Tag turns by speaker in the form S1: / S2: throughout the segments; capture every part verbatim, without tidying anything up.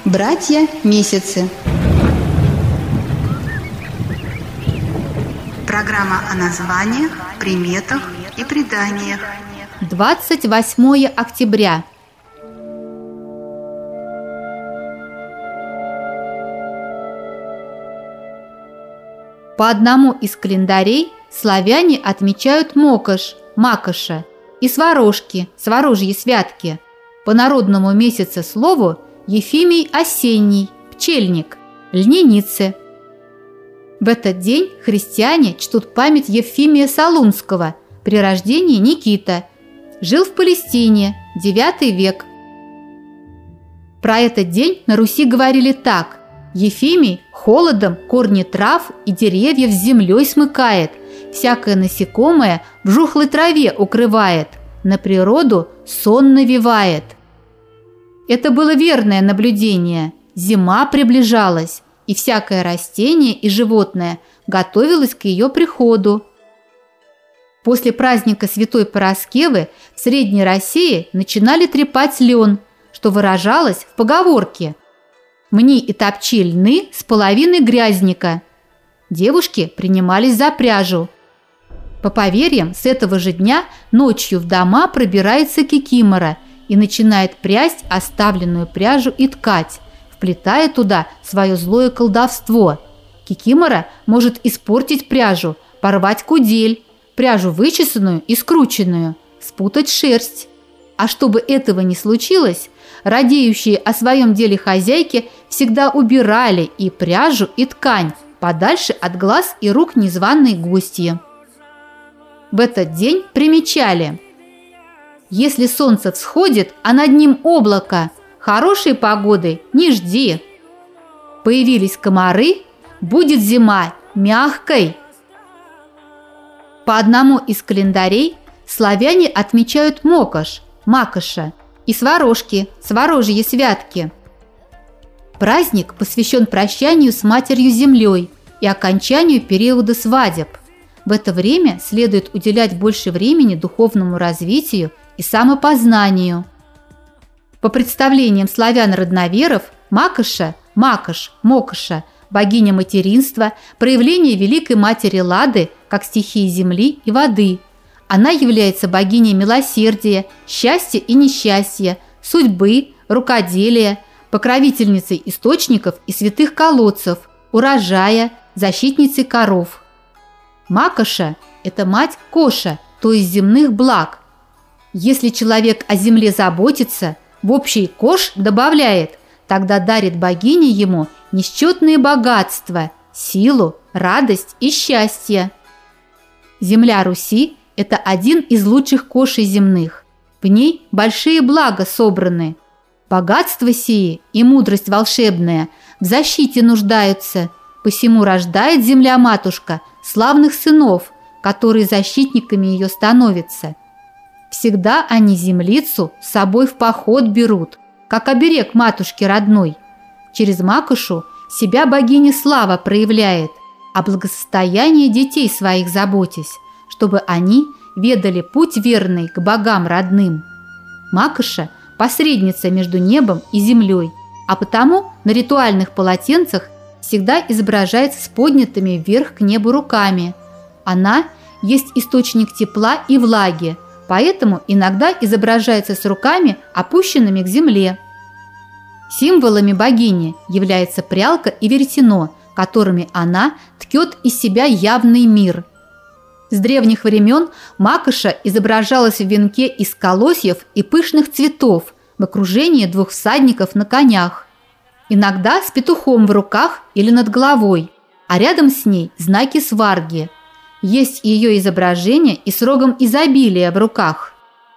S1: Братья Месяцы. Программа о названиях, приметах и преданиях.
S2: двадцать восьмое октября. По одному из календарей славяне отмечают Мокош, Макоша, и Сварожки, Сварожьи святки. По народному месяцу слову Ефимий осенний, пчельник, льненицы. В этот день христиане чтут память Ефимия Солунского, при рождении Никита. Жил в Палестине, девятый век. Про этот день на Руси говорили так: Ефимий холодом корни трав и деревьев с землей смыкает, всякое насекомое в жухлой траве укрывает, на природу сон навевает. Это было верное наблюдение. Зима приближалась, и всякое растение и животное готовилось к ее приходу. После праздника Святой Параскевы в Средней России начинали трепать лен, что выражалось в поговорке: «Мни и топчи льны с половины грязника». Девушки принимались за пряжу. По поверьям, с этого же дня ночью в дома пробирается кикимора и начинает прясть оставленную пряжу и ткать, вплетая туда свое злое колдовство. Кикимора может испортить пряжу, порвать кудель, пряжу вычесанную и скрученную, спутать шерсть. А чтобы этого не случилось, радеющие о своем деле хозяйки всегда убирали и пряжу, и ткань подальше от глаз и рук незваной гостьи. В этот день примечали: если солнце всходит, а над ним облако, хорошей погоды не жди. Появились комары, будет зима мягкой. По одному из календарей славяне отмечают Мокош, Макоша, и Сварожки, Сварожьи святки. Праздник посвящен прощанию с Матерью-Землей и окончанию периода свадеб. В это время следует уделять больше времени духовному развитию и самопознанию. По представлениям славян-родноверов, Макоша, Макош, Мокоша – богиня материнства, проявление Великой Матери Лады как стихии земли и воды. Она является богиней милосердия, счастья и несчастья, судьбы, рукоделия, покровительницей источников и святых колодцев, урожая, защитницей коров. Макоша – это мать Коша, то есть земных благ. Если человек о земле заботится, в общий кош добавляет, тогда дарит богине ему несчетные богатства, силу, радость и счастье. Земля Руси – это один из лучших кошей земных. В ней большие блага собраны. Богатство сии и мудрость волшебная в защите нуждаются, посему рождает земля-матушка славных сынов, которые защитниками ее становятся. Всегда они землицу с собой в поход берут, как оберег матушки родной. Через Макошу себя богиня Слава проявляет, о благосостоянии детей своих заботясь, чтобы они ведали путь верный к богам родным. Макоша – посредница между небом и землей, а потому на ритуальных полотенцах всегда изображается с поднятыми вверх к небу руками. Она есть источник тепла и влаги, поэтому иногда изображается с руками, опущенными к земле. Символами богини является прялка и веретено, которыми она ткет из себя явный мир. С древних времен Макоша изображалась в венке из колосьев и пышных цветов в окружении двух всадников на конях. Иногда с петухом в руках или над головой, а рядом с ней знаки сварги. Есть ее изображение и с рогом изобилия в руках.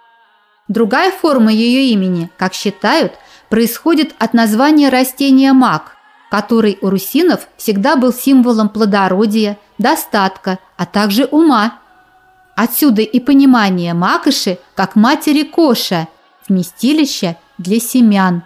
S2: Другая форма ее имени, как считают, происходит от названия растения мак, который у русинов всегда был символом плодородия, достатка, а также ума. Отсюда и понимание Макоши как матери Коша, вместилища для семян.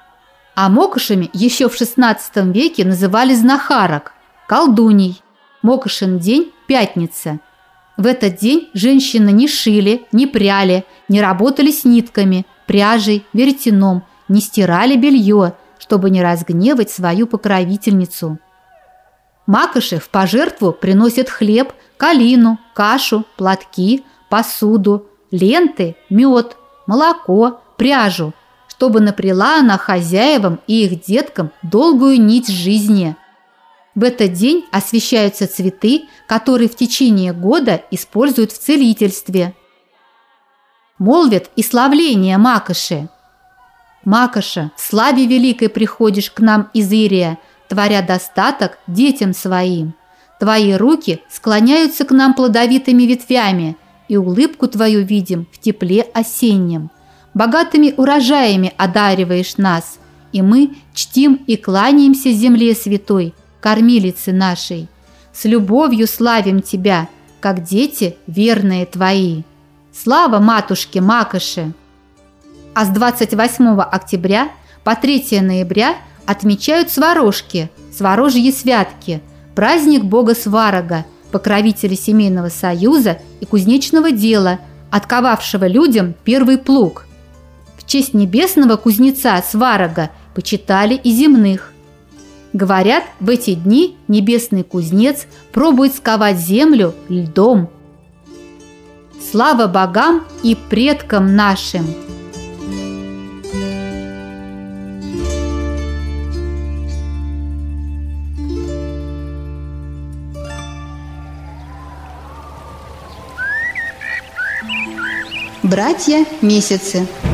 S2: А Мокошами еще в шестнадцатом веке называли знахарок, колдуней. Мокошин день – пятница. В этот день женщины не шили, не пряли, не работали с нитками, пряжей, веретеном, не стирали белье, чтобы не разгневать свою покровительницу. Макоши в пожертву приносят хлеб, калину, кашу, платки, посуду, ленты, мед, молоко, пряжу, чтобы напряла она хозяевам и их деткам долгую нить жизни. В этот день освящаются цветы, которые в течение года используют в целительстве. Молвят и славление Макоши. Макоша, в славе великой приходишь к нам из Ирия, творя достаток детям своим. Твои руки склоняются к нам плодовитыми ветвями, и улыбку твою видим в тепле осеннем. Богатыми урожаями одариваешь нас, и мы чтим и кланяемся земле святой, кормилице нашей. С любовью славим тебя, как дети верные твои. Слава матушке Макоши! А с двадцать восьмого октября по третьего ноября отмечают сварожки, сварожьи святки, праздник бога Сварога, покровителя семейного союза и кузнечного дела, отковавшего людям первый плуг. В честь небесного кузнеца Сварога почитали и земных. Говорят, в эти дни небесный кузнец пробует сковать землю льдом. Слава богам и предкам нашим!
S1: Братья месяцы.